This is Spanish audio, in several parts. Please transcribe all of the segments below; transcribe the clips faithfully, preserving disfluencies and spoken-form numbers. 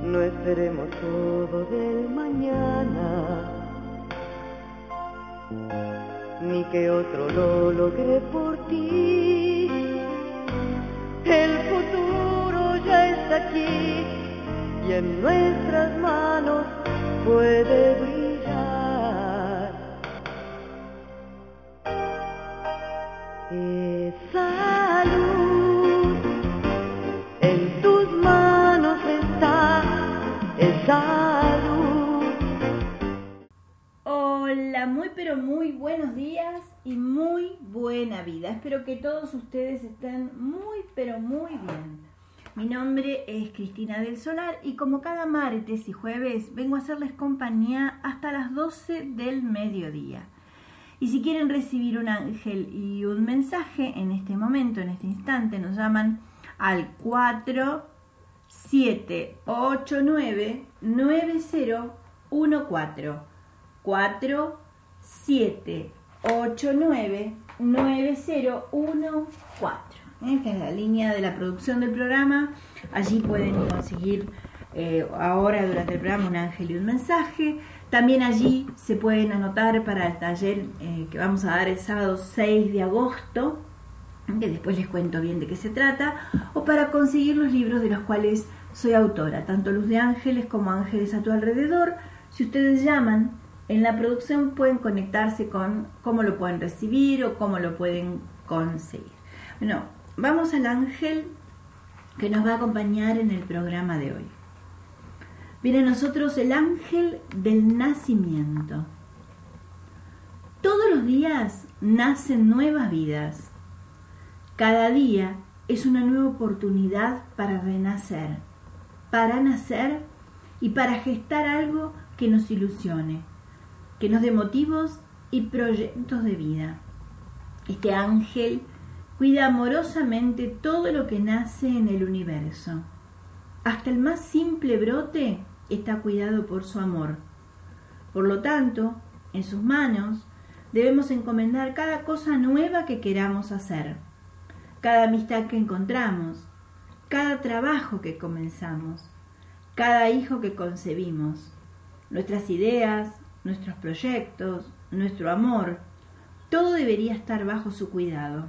no esperemos todo del mañana, ni que otro lo logre por ti. El futuro ya está aquí y en nuestras manos puede brillar. Esa luz en tus manos está, esa luz. Hola, muy pero muy buenos días y muy buena vida. Espero que todos ustedes estén muy pero muy bien. Mi nombre es Cristina del Solar y como cada martes y jueves vengo a hacerles compañía hasta las doce del mediodía. Y si quieren recibir un ángel y un mensaje en este momento, en este instante, nos llaman al cuatro siete ocho nueve nueve cero uno cuatro. cuatro siete ocho nueve nueve cero uno cuatro. ¿eh? Que es la línea de la producción del programa. Allí pueden conseguir eh, ahora durante el programa un ángel y un mensaje. También allí se pueden anotar para el taller eh, que vamos a dar el sábado seis de agosto, que después les cuento bien de qué se trata, o para conseguir los libros de los cuales soy autora, tanto Luz de Ángeles como Ángeles a tu alrededor. Si ustedes llaman, en la producción pueden conectarse con cómo lo pueden recibir o cómo lo pueden conseguir. Bueno, vamos al ángel que nos va a acompañar en el programa de hoy. Viene a nosotros el ángel del nacimiento. Todos los días nacen nuevas vidas. Cada día es una nueva oportunidad para renacer, para nacer y para gestar algo que nos ilusione, que nos dé motivos y proyectos de vida. Este ángel cuida amorosamente todo lo que nace en el universo. Hasta el más simple brote está cuidado por su amor. Por lo tanto, en sus manos debemos encomendar cada cosa nueva que queramos hacer, cada amistad que encontramos, cada trabajo que comenzamos, cada hijo que concebimos, nuestras ideas, nuestros proyectos, nuestro amor, todo debería estar bajo su cuidado.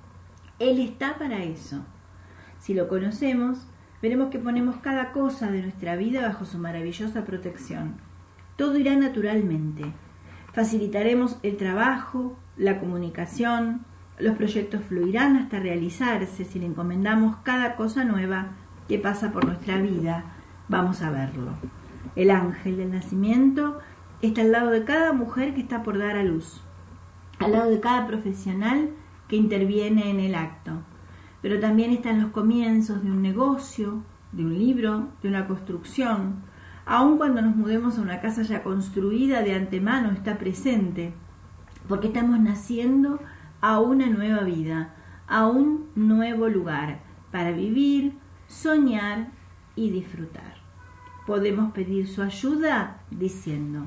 Él está para eso. Si lo conocemos, veremos que ponemos cada cosa de nuestra vida bajo su maravillosa protección. Todo irá naturalmente. Facilitaremos el trabajo, la comunicación, los proyectos fluirán hasta realizarse si le encomendamos cada cosa nueva que pasa por nuestra vida. Vamos a verlo. El ángel del nacimiento está al lado de cada mujer que está por dar a luz, al lado de cada profesional que interviene en el acto, pero también está en los comienzos de un negocio, de un libro, de una construcción. Aun cuando nos mudemos a una casa ya construida de antemano, está presente, porque estamos naciendo a una nueva vida, a un nuevo lugar para vivir, soñar y disfrutar. Podemos pedir su ayuda diciendo: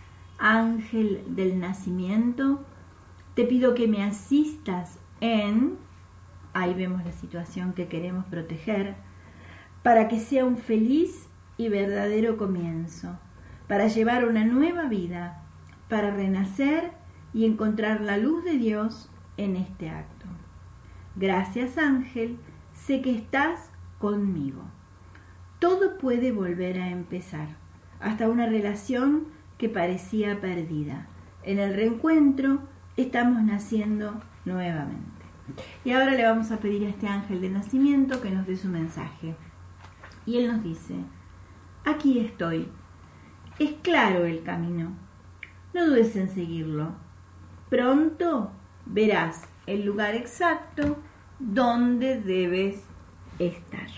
ángel del nacimiento, te pido que me asistas en... Ahí vemos la situación que queremos proteger, para que sea un feliz y verdadero comienzo, para llevar una nueva vida, para renacer y encontrar la luz de Dios en este acto. Gracias, ángel, sé que estás conmigo. Todo puede volver a empezar, hasta una relación que parecía perdida. En el reencuentro estamos naciendo nuevamente. Y ahora le vamos a pedir a este ángel de nacimiento que nos dé su mensaje. Y él nos dice: aquí estoy. Es claro el camino. No dudes en seguirlo. Pronto verás el lugar exacto donde debes estar.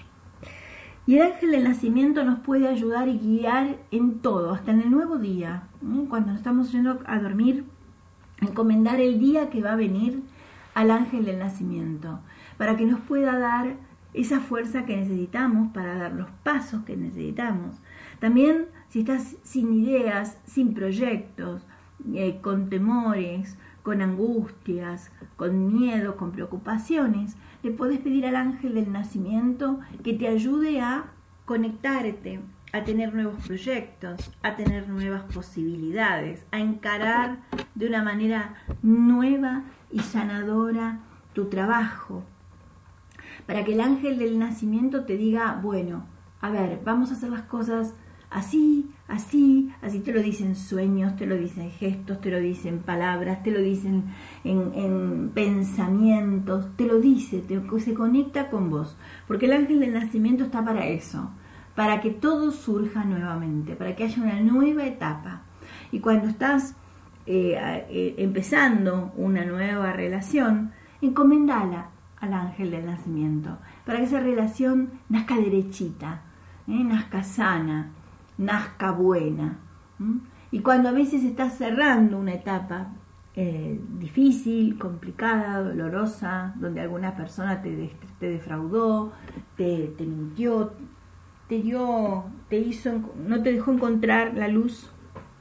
Y el ángel del nacimiento nos puede ayudar y guiar en todo, hasta en el nuevo día. Cuando nos estamos yendo a dormir, encomendar el día que va a venir al ángel del nacimiento, para que nos pueda dar esa fuerza que necesitamos para dar los pasos que necesitamos. También, si estás sin ideas, sin proyectos, eh, con temores, con angustias, con miedo, con preocupaciones, le puedes pedir al ángel del nacimiento que te ayude a conectarte a tener nuevos proyectos, a tener nuevas posibilidades, a encarar de una manera nueva y sanadora tu trabajo, para que el ángel del nacimiento te diga, bueno, a ver, vamos a hacer las cosas así, así, así. Te lo dicen sueños, te lo dicen gestos, te lo dicen palabras, te lo dicen en, en pensamientos, te lo dice, te, se conecta con vos, porque el ángel del nacimiento está para eso, para que todo surja nuevamente, para que haya una nueva etapa. Y cuando estás eh, eh, empezando una nueva relación, encomendala al ángel del nacimiento, para que esa relación nazca derechita, ¿eh? nazca sana, nazca buena. ¿Mm? Y cuando a veces estás cerrando una etapa eh, difícil, complicada, dolorosa, donde alguna persona te, te defraudó, te, te mintió, te dio, te hizo, no te dejó encontrar la luz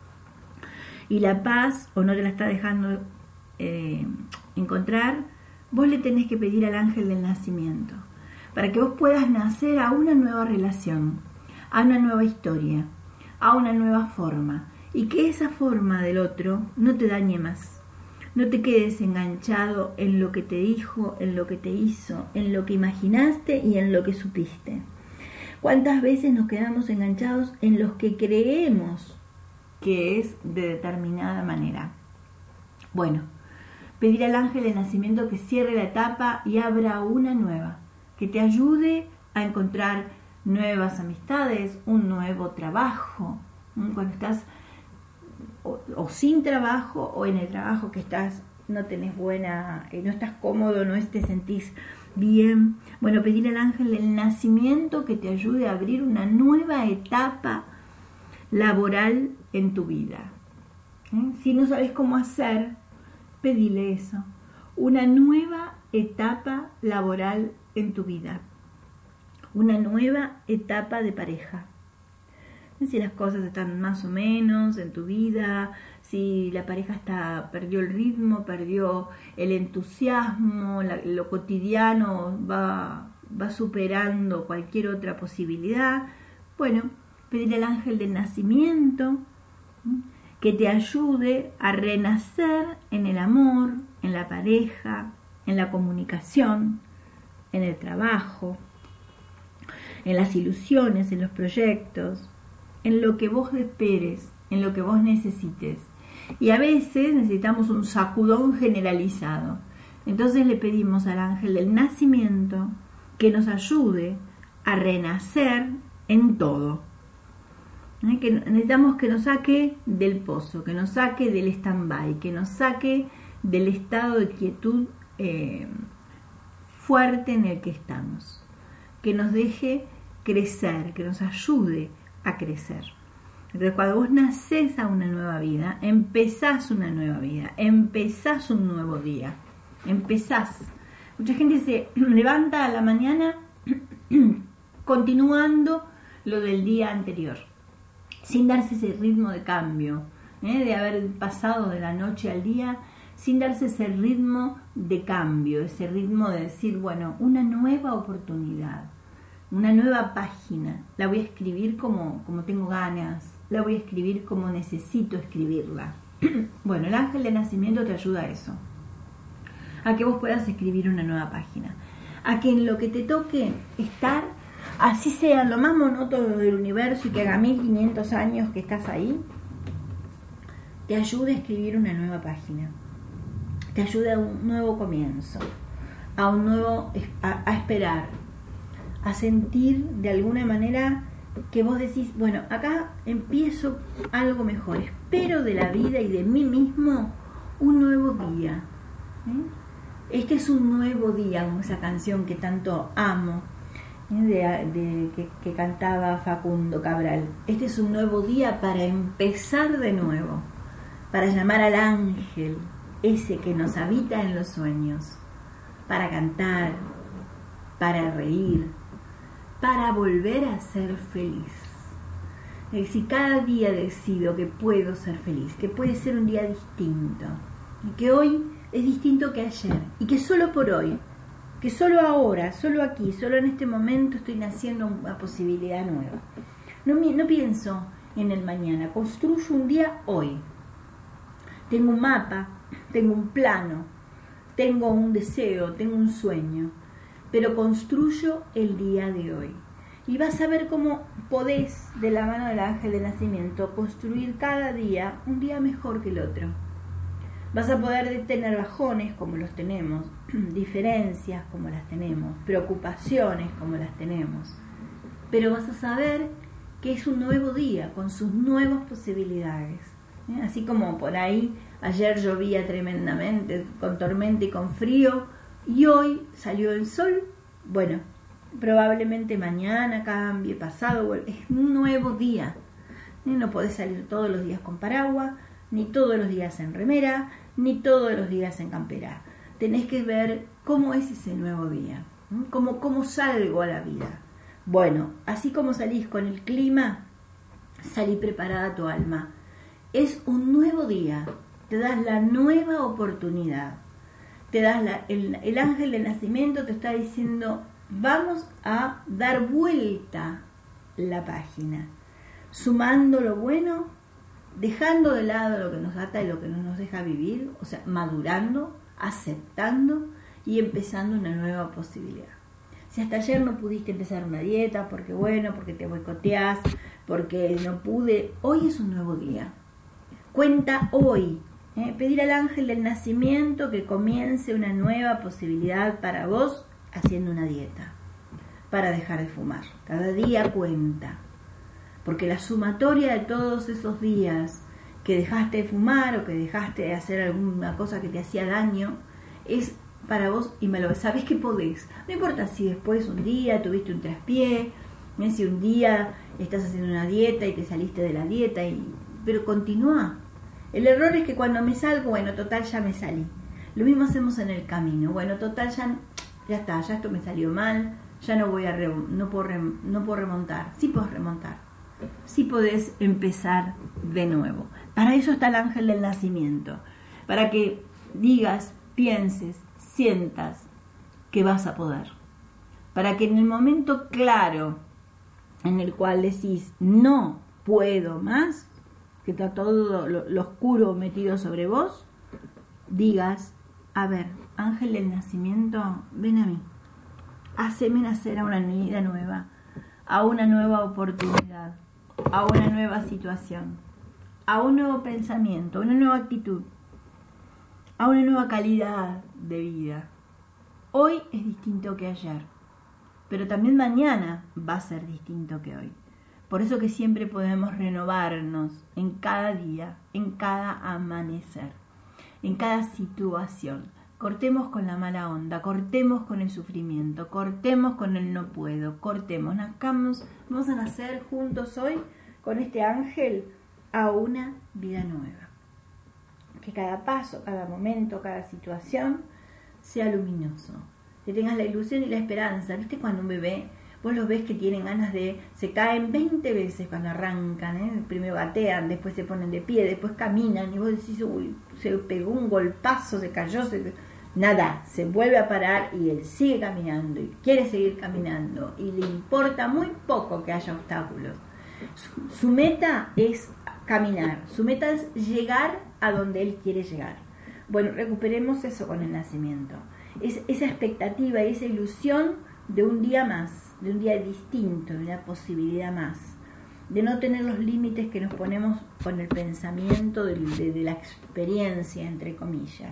y la paz, o no te la está dejando eh, encontrar, vos le tenés que pedir al ángel del nacimiento para que vos puedas nacer a una nueva relación, a una nueva historia, a una nueva forma, y que esa forma del otro no te dañe más. No te quedes enganchado en lo que te dijo, en lo que te hizo, en lo que imaginaste y en lo que supiste. ¿Cuántas veces nos quedamos enganchados en los que creemos que es de determinada manera? Bueno, pedir al ángel del nacimiento que cierre la etapa y abra una nueva, que te ayude a encontrar nuevas amistades, un nuevo trabajo. Cuando estás o, o sin trabajo, o en el trabajo que estás no tenés buena, no estás cómodo, no te sentís bien. Bueno, pedir al ángel del nacimiento que te ayude a abrir una nueva etapa laboral en tu vida. ¿Eh? Si no sabes cómo hacer, pedile eso, una nueva etapa laboral en tu vida, una nueva etapa de pareja. Si las cosas están más o menos en tu vida, si la pareja está perdió el ritmo, perdió el entusiasmo, la, lo cotidiano va, va superando cualquier otra posibilidad, bueno, pedir al ángel del nacimiento que te ayude a renacer en el amor, en la pareja, en la comunicación, en el trabajo, en las ilusiones, en los proyectos, en lo que vos esperes, en lo que vos necesites. Y a veces necesitamos un sacudón generalizado. Entonces le pedimos al ángel del nacimiento que nos ayude a renacer en todo. ¿Eh? Que necesitamos que nos saque del pozo, que nos saque del stand-by, que nos saque del estado de quietud eh, fuerte en el que estamos, que nos deje crecer, que nos ayude a crecer. Entonces, cuando vos nacés a una nueva vida, empezás una nueva vida, empezás un nuevo día, empezás. Mucha gente se levanta a la mañana continuando lo del día anterior, sin darse ese ritmo de cambio, ¿eh? de haber pasado de la noche al día, sin darse ese ritmo de cambio, ese ritmo de decir, bueno, una nueva oportunidad, una nueva página, la voy a escribir como, como tengo ganas, la voy a escribir como necesito escribirla. Bueno, el ángel de nacimiento te ayuda a eso, a que vos puedas escribir una nueva página, a que en lo que te toque estar, así sea lo más monótono del universo y que haga mil quinientos años que estás ahí, te ayude a escribir una nueva página, te ayude a un nuevo comienzo, a un nuevo, a, a esperar, a sentir de alguna manera que vos decís, bueno, acá empiezo algo mejor, espero de la vida y de mí mismo un nuevo día. ¿Eh? Este es un nuevo día, como esa canción que tanto amo, ¿eh? de, de, que, que cantaba Facundo Cabral. Este es un nuevo día para empezar de nuevo, para llamar al ángel, ese que nos habita en los sueños, para cantar, para reír, para volver a ser feliz. Es decir, cada día decido que puedo ser feliz, que puede ser un día distinto, y que hoy es distinto que ayer, y que solo por hoy, que solo ahora, solo aquí, solo en este momento estoy naciendo una posibilidad nueva. No, no pienso en el mañana, construyo un día hoy. Tengo un mapa, tengo un plano, tengo un deseo, tengo un sueño, pero construyo el día de hoy. Y vas a ver cómo podés, de la mano del ángel de nacimiento, construir cada día un día mejor que el otro. Vas a poder tener bajones como los tenemos, diferencias como las tenemos, preocupaciones como las tenemos, pero vas a saber que es un nuevo día con sus nuevas posibilidades. ¿Eh? Así como por ahí ayer llovía tremendamente, con tormenta y con frío, y hoy salió el sol, bueno, probablemente mañana cambie, pasado, es un nuevo día. ¿Eh? No podés salir todos los días con paraguas, ni todos los días en remera, ni todos los días en campera. Tenés que ver cómo es ese nuevo día, ¿eh? cómo, cómo salgo a la vida. Bueno, así como salís con el clima, salí preparada tu alma. Es un nuevo día, te das la nueva oportunidad. Te das la, el, el ángel del nacimiento te está diciendo, vamos a dar vuelta la página, sumando lo bueno, dejando de lado lo que nos ata y lo que no nos deja vivir, o sea, madurando, aceptando y empezando una nueva posibilidad. Si hasta ayer no pudiste empezar una dieta, porque bueno, porque te boicoteás, porque no pude, hoy es un nuevo día. Cuenta hoy, ¿eh? Pedir al ángel del nacimiento que comience una nueva posibilidad para vos haciendo una dieta, para dejar de fumar. Cada día cuenta, porque la sumatoria de todos esos días que dejaste de fumar o que dejaste de hacer alguna cosa que te hacía daño, es para vos y me lo sabés que podés. No importa si después un día tuviste un traspié, si un día estás haciendo una dieta y te saliste de la dieta, y, pero continúa. El error es que cuando me salgo, bueno, total ya me salí. Lo mismo hacemos en el camino. Bueno, total ya, ya está, ya esto me salió mal, ya no voy a re, no puedo re, no puedo remontar. Sí podés remontar. Sí podés empezar de nuevo. Para eso está el ángel del nacimiento. Para que digas, pienses, sientas que vas a poder. Para que en el momento claro en el cual decís no puedo más, que está todo lo, lo oscuro metido sobre vos, digas, a ver, ángel del nacimiento, ven a mí, haceme nacer a una vida nueva, a una nueva oportunidad, a una nueva situación, a un nuevo pensamiento, a una nueva actitud, a una nueva calidad de vida. Hoy es distinto que ayer, pero también mañana va a ser distinto que hoy. Por eso que siempre podemos renovarnos en cada día, en cada amanecer, en cada situación. Cortemos con la mala onda, cortemos con el sufrimiento, cortemos con el no puedo, cortemos, nazcamos, vamos a nacer juntos hoy con este ángel a una vida nueva. Que cada paso, cada momento, cada situación sea luminoso. Que tengas la ilusión y la esperanza. ¿Viste cuando un bebé, vos los ves que tienen ganas de, se caen veinte veces cuando arrancan, ¿eh? Primero gatean, después se ponen de pie, después caminan y vos decís, uy, se pegó un golpazo, se cayó, se... nada, se vuelve a parar y él sigue caminando y quiere seguir caminando y le importa muy poco que haya obstáculos. Su, su meta es caminar, su meta es llegar a donde él quiere llegar. Bueno, recuperemos eso con el nacimiento. Es esa expectativa y esa ilusión de un día más, de un día distinto, de una posibilidad más, de no tener los límites que nos ponemos con el pensamiento de, de, de la experiencia, entre comillas.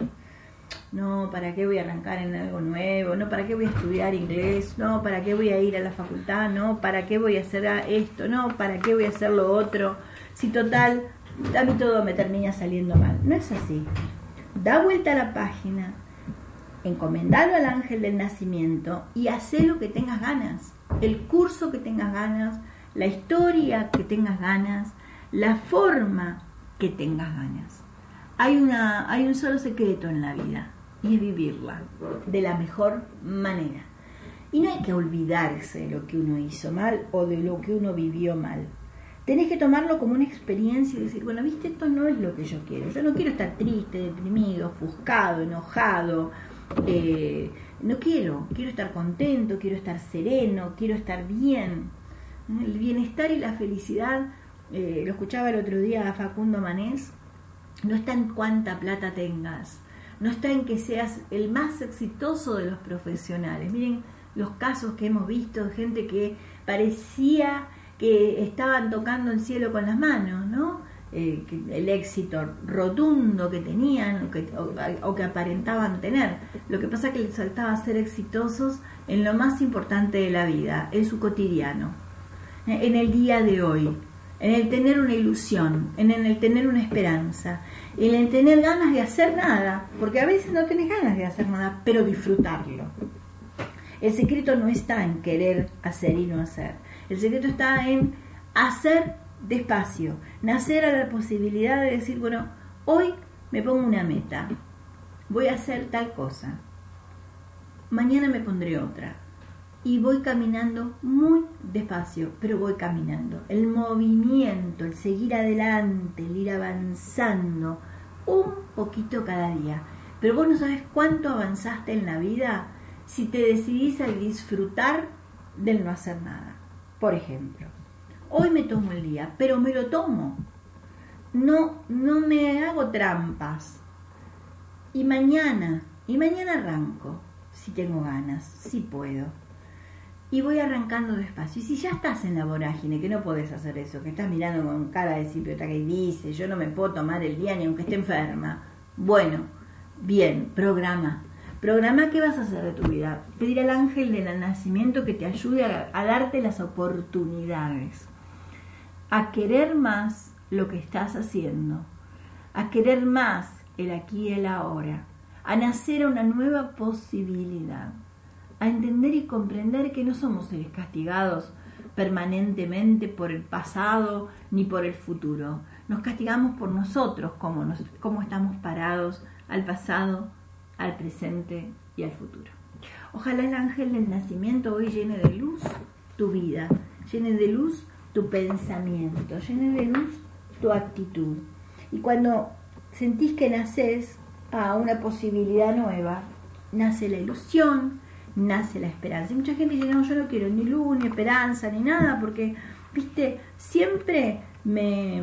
No, ¿para qué voy a arrancar en algo nuevo? No, ¿para qué voy a estudiar inglés? No, ¿para qué voy a ir a la facultad? No, ¿para qué voy a hacer esto? No, ¿para qué voy a hacer lo otro? Si total, a mí todo me termina saliendo mal. No es así. Da vuelta a la página, encomendalo al ángel del nacimiento y hacé lo que tengas ganas, el curso que tengas ganas, la historia que tengas ganas, la forma que tengas ganas. Hay, una, hay un solo secreto en la vida y es vivirla de la mejor manera. Y no hay que olvidarse de lo que uno hizo mal o de lo que uno vivió mal. Tenés que tomarlo como una experiencia y decir, bueno, viste, esto no es lo que yo quiero. Yo no quiero estar triste, deprimido, ofuscado, enojado. Eh, no quiero. Quiero estar contento, quiero estar sereno, quiero estar bien. El bienestar y la felicidad, eh, lo escuchaba el otro día a Facundo Manés, no está en cuánta plata tengas, no está en que seas el más exitoso de los profesionales. Miren los casos que hemos visto de gente que parecía que estaban tocando el cielo con las manos, ¿no? Eh, que el éxito rotundo que tenían o que, o, o que aparentaban tener. Lo que pasa es que les faltaba ser exitosos en lo más importante de la vida, en su cotidiano, en el día de hoy, en el tener una ilusión, en el tener una esperanza, en el tener ganas de hacer nada, porque a veces no tenés ganas de hacer nada, pero disfrutarlo. El secreto no está en querer hacer y no hacer. El secreto está en hacer despacio, nacer a la posibilidad de decir, bueno, hoy me pongo una meta, voy a hacer tal cosa, mañana me pondré otra, y voy caminando muy despacio, pero voy caminando. El movimiento, el seguir adelante, el ir avanzando un poquito cada día. Pero vos no sabés cuánto avanzaste en la vida si te decidís a disfrutar del no hacer nada. Por ejemplo, hoy me tomo el día, pero me lo tomo. No, no me hago trampas. Y mañana, y mañana arranco, si tengo ganas, si puedo. Y voy arrancando despacio. Y si ya estás en la vorágine, que no podés hacer eso, que estás mirando con cara de cipiota que dice, yo no me puedo tomar el día ni aunque esté enferma. Bueno, bien, programa. Programa qué vas a hacer de tu vida. Pedir al ángel del nacimiento que te ayude a, a darte las oportunidades. A querer más lo que estás haciendo. A querer más el aquí y el ahora. A nacer a una nueva posibilidad. A entender y comprender que no somos seres castigados permanentemente por el pasado ni por el futuro. Nos castigamos por nosotros, cómo, nos, cómo estamos parados al pasado, al presente y al futuro. Ojalá el ángel del nacimiento hoy llene de luz tu vida, llene de luz tu pensamiento, llene de luz tu actitud. Y cuando sentís que nacés a una posibilidad nueva, nace la ilusión, nace la esperanza. Y mucha gente dice, no, yo no quiero ni luz, ni esperanza, ni nada, porque, viste, siempre me,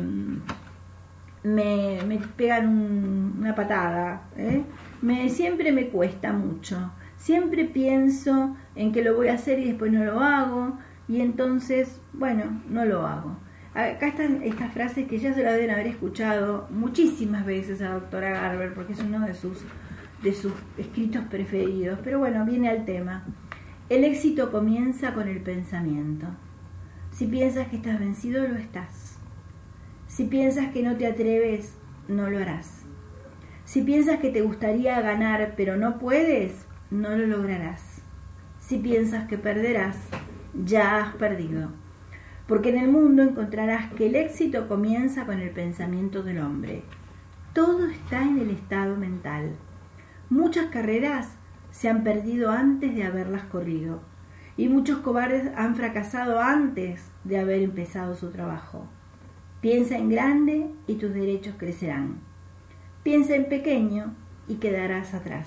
me, me pegan un, una patada, ¿eh? me, siempre me cuesta mucho, siempre pienso en que lo voy a hacer y después no lo hago, y entonces, bueno, no lo hago. Acá están estas frases que ya se las deben haber escuchado muchísimas veces a la doctora Garber, porque es uno de sus de sus escritos preferidos, pero bueno, viene al tema. El éxito comienza con el pensamiento. Si piensas que estás vencido, lo estás. Si piensas que no te atreves, no lo harás. Si piensas que te gustaría ganar, pero no puedes, no lo lograrás. Si piensas que perderás, ya has perdido. Porque en el mundo encontrarás que el éxito comienza con el pensamiento del hombre. Todo está en el estado mental. Muchas carreras se han perdido antes de haberlas corrido y muchos cobardes han fracasado antes de haber empezado su trabajo. Piensa en grande y tus derechos crecerán. Piensa en pequeño y quedarás atrás.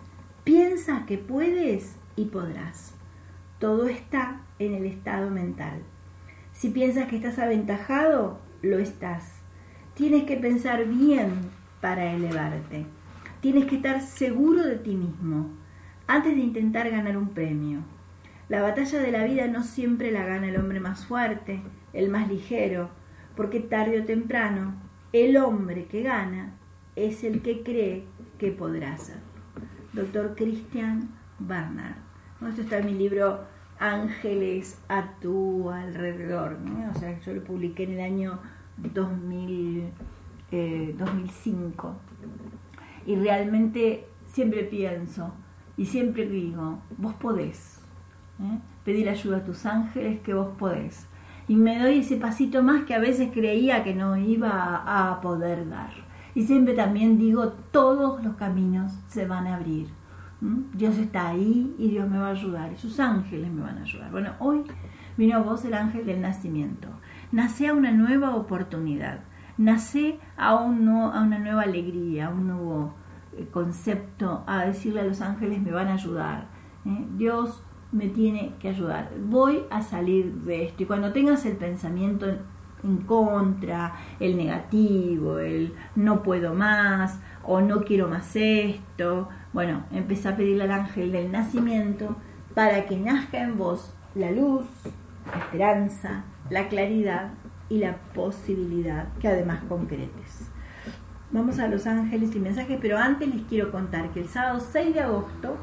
Piensa que puedes y podrás. Todo está en el estado mental. Si piensas que estás aventajado, lo estás. Tienes que pensar bien para elevarte. Tienes que estar seguro de ti mismo antes de intentar ganar un premio. La batalla de la vida no siempre la gana el hombre más fuerte, el más ligero, porque tarde o temprano el hombre que gana es el que cree que podrá hacerlo. Doctor Christian Barnard. Esto está en mi libro Ángeles a tu alrededor, ¿no? O sea, yo lo publiqué en el año dos mil, eh, dos mil cinco. Y realmente siempre pienso y siempre digo, vos podés, ¿eh? pedir ayuda a tus ángeles, que vos podés. Y me doy ese pasito más que a veces creía que no iba a poder dar. Y siempre también digo, todos los caminos se van a abrir. ¿Mm? Dios está ahí y Dios me va a ayudar y sus ángeles me van a ayudar. Bueno, hoy vino a vos el ángel del nacimiento. Nace a una nueva oportunidad. Nace a, un no, a una nueva alegría, a un nuevo eh, concepto, a decirle a los ángeles me van a ayudar. ¿eh? Dios me tiene que ayudar. Voy a salir de esto. Y cuando tengas el pensamiento en, en contra, el negativo, el no puedo más o no quiero más esto, bueno, empezá a pedirle al ángel del nacimiento para que nazca en vos la luz, la esperanza, la claridad y la posibilidad que además concretes. Vamos a los ángeles y mensajes, pero antes les quiero contar que el sábado seis de agosto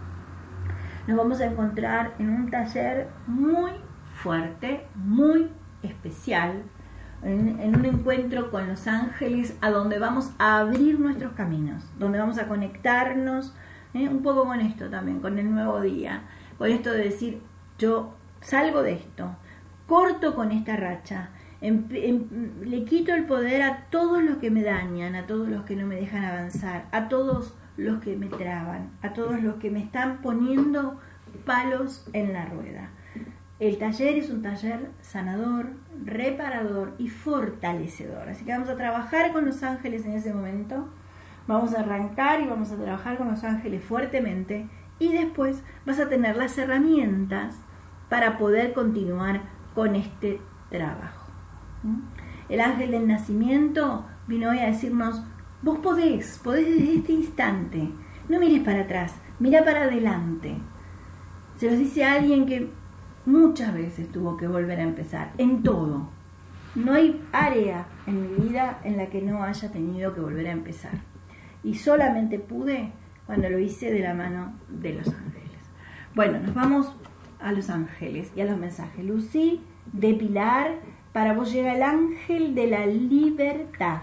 nos vamos a encontrar en un taller muy fuerte, muy especial, en, en un encuentro con los ángeles a donde vamos a abrir nuestros caminos, donde vamos a conectarnos, ¿eh? un poco con esto también, con el nuevo día, con esto de decir, yo salgo de esto, corto con esta racha, em, em, le quito el poder a todos los que me dañan, a todos los que no me dejan avanzar, a todos los que me traban, a todos los que me están poniendo palos en la rueda. El taller es un taller sanador, reparador y fortalecedor. Así que vamos a trabajar con los ángeles en ese momento. Vamos a arrancar y vamos a trabajar con los ángeles fuertemente. Y después vas a tener las herramientas para poder continuar con este trabajo. El ángel del nacimiento vino hoy a decirnos: vos podés, podés desde este instante. No mires para atrás, mira para adelante. Se los dice a alguien que muchas veces tuvo que volver a empezar, en todo. No hay área en mi vida en la que no haya tenido que volver a empezar. Y solamente pude cuando lo hice de la mano de los ángeles. Bueno, nos vamos a los ángeles y a los mensajes. Lucy, de Pilar, para vos llega el ángel de la libertad.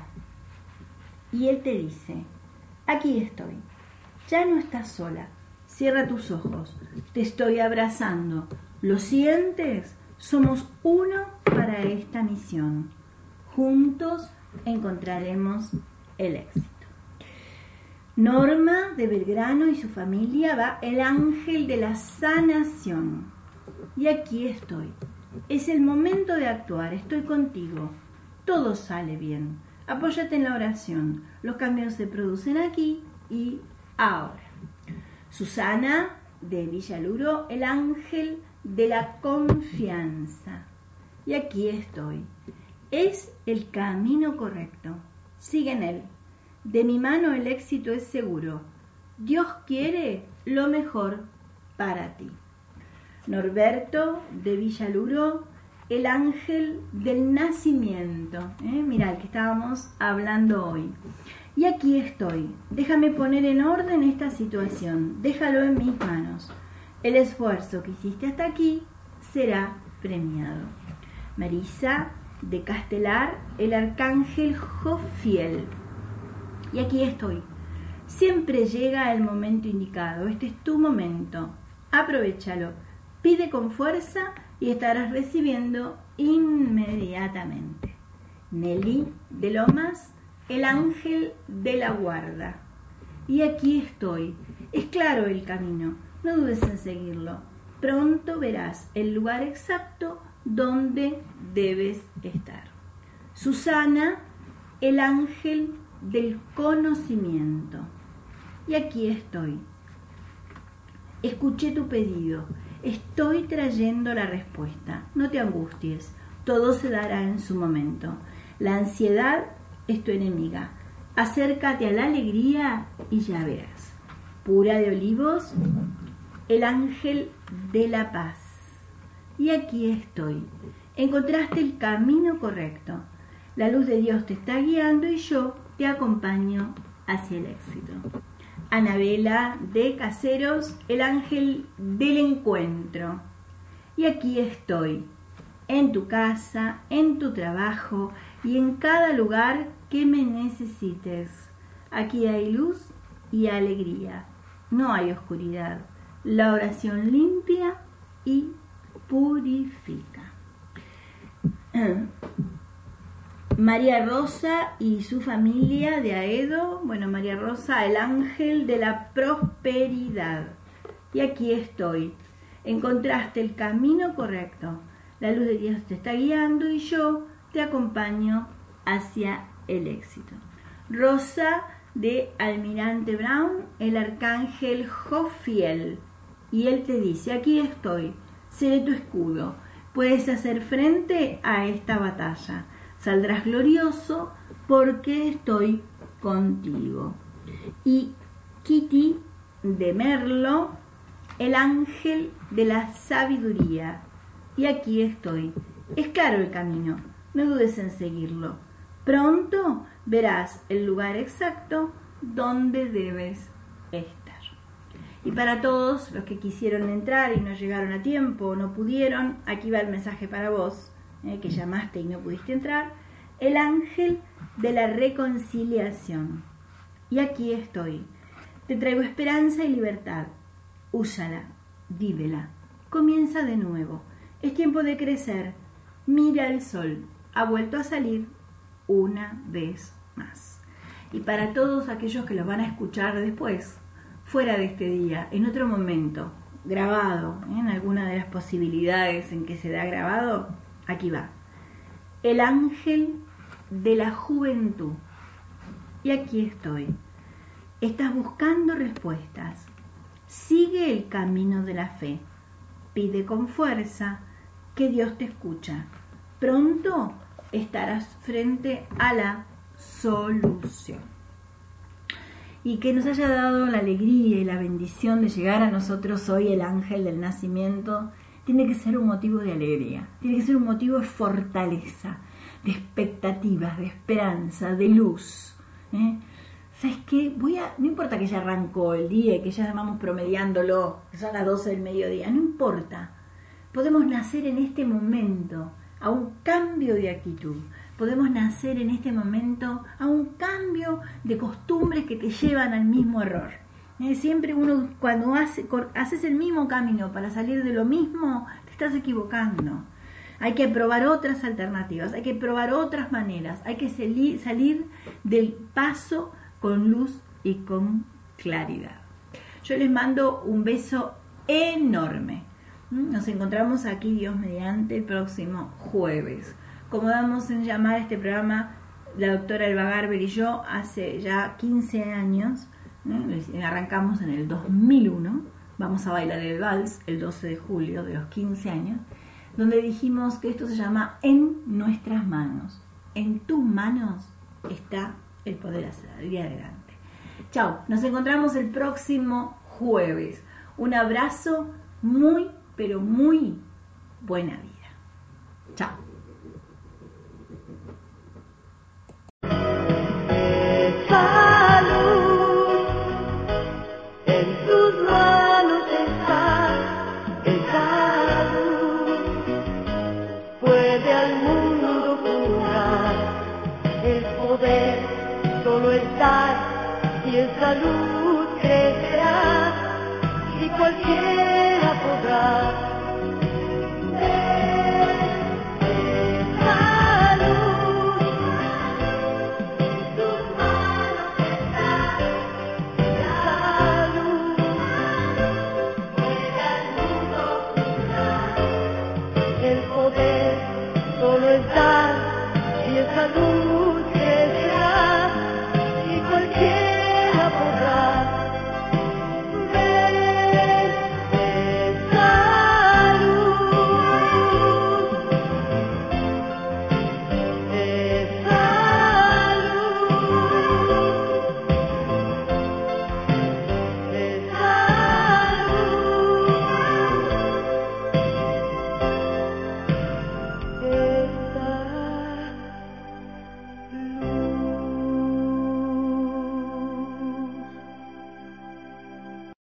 Y él te dice: aquí estoy, ya no estás sola, cierra tus ojos, te estoy abrazando, ¿lo sientes? Somos uno para esta misión, juntos encontraremos el éxito. Norma de Belgrano y su familia va el ángel de la sanación. Y aquí estoy, es el momento de actuar, estoy contigo, todo sale bien. Apóyate en la oración. Los cambios se producen aquí y ahora. Susana, de Villaluro, el ángel de la confianza. Y aquí estoy. Es el camino correcto. Sigue en él. De mi mano el éxito es seguro. Dios quiere lo mejor para ti. Norberto, de Villaluro, el ángel del nacimiento, ¿eh? Mirá, el que estábamos hablando hoy. Y aquí estoy, déjame poner en orden esta situación, déjalo en mis manos. El esfuerzo que hiciste hasta aquí será premiado. Marisa, de Castelar, el arcángel Jofiel. Y aquí estoy, siempre llega el momento indicado, este es tu momento, aprovéchalo, pide con fuerza y estarás recibiendo inmediatamente. Nelly de Lomas, el ángel de la guarda. Y aquí estoy. Es claro el camino, no dudes en seguirlo. Pronto verás el lugar exacto donde debes estar. Susana, el ángel del conocimiento. Y aquí estoy. Escuché tu pedido. Estoy trayendo la respuesta. No te angusties. Todo se dará en su momento. La ansiedad es tu enemiga. Acércate a la alegría y ya verás. Pura de Olivos, el ángel de la paz. Y aquí estoy. Encontraste el camino correcto. La luz de Dios te está guiando y yo te acompaño hacia el éxito. Anabela de Caseros, el ángel del encuentro. Y aquí estoy, en tu casa, en tu trabajo y en cada lugar que me necesites. Aquí hay luz y alegría, no hay oscuridad. La oración limpia y purifica. María Rosa y su familia de Aedo. Bueno, María Rosa, el ángel de la prosperidad. Y aquí estoy. Encontraste el camino correcto. La luz de Dios te está guiando y yo te acompaño hacia el éxito. Rosa de Almirante Brown, el arcángel Jofiel. y Él te dice, aquí estoy, seré tu escudo, puedes hacer frente a esta batalla, saldrás glorioso porque estoy contigo. Y Kitty de Merlo, el ángel de la sabiduría, y aquí estoy, es claro el camino, no dudes en seguirlo, pronto verás el lugar exacto donde debes estar. Y para todos los que quisieron entrar y no llegaron a tiempo o no pudieron, aquí va el mensaje para vos, eh, que llamaste y no pudiste entrar, el ángel de la reconciliación. Y aquí estoy, te traigo esperanza y libertad, úsala, vívela, comienza de nuevo, es tiempo de crecer, mira el sol, ha vuelto a salir una vez más. Y para todos aquellos que los van a escuchar después, fuera de este día, en otro momento, grabado, ¿eh? en alguna de las posibilidades en que se da grabado, aquí va. El ángel de la juventud. Y aquí estoy. Estás buscando respuestas. Sigue el camino de la fe. Pide con fuerza que Dios te escucha. Pronto estarás frente a la solución. Y que nos haya dado la alegría y la bendición de llegar a nosotros hoy el ángel del nacimiento, tiene que ser un motivo de alegría, tiene que ser un motivo de fortaleza, de expectativas, de esperanza, de luz. ¿eh? ¿Sabes qué? Voy a, no importa que ya arrancó el día y que ya vamos promediándolo, que son las doce del mediodía, no importa. Podemos nacer en este momento a un cambio de actitud. Podemos nacer en este momento a un cambio de costumbres que te llevan al mismo error. ¿Eh? Siempre uno, cuando hace, haces el mismo camino para salir de lo mismo, te estás equivocando. Hay que probar otras alternativas, hay que probar otras maneras, hay que salir, salir del paso con luz y con claridad. Yo les mando un beso enorme. Nos encontramos aquí, Dios mediante, el próximo jueves. Como damos en llamar a este programa la doctora Elba Garber y yo hace ya quince años, ¿eh? Arrancamos en el dos mil uno, vamos a bailar el vals el doce de julio de los quince años, donde dijimos que esto se llama En Nuestras Manos. En tus manos está el poder hacer, ir adelante. Chao, nos encontramos el próximo jueves. Un abrazo muy, pero muy buena vida. Chao. Salud, en tus manos está esa luz, puede al mundo curar, el poder solo está y esa luz crecerá, y cualquier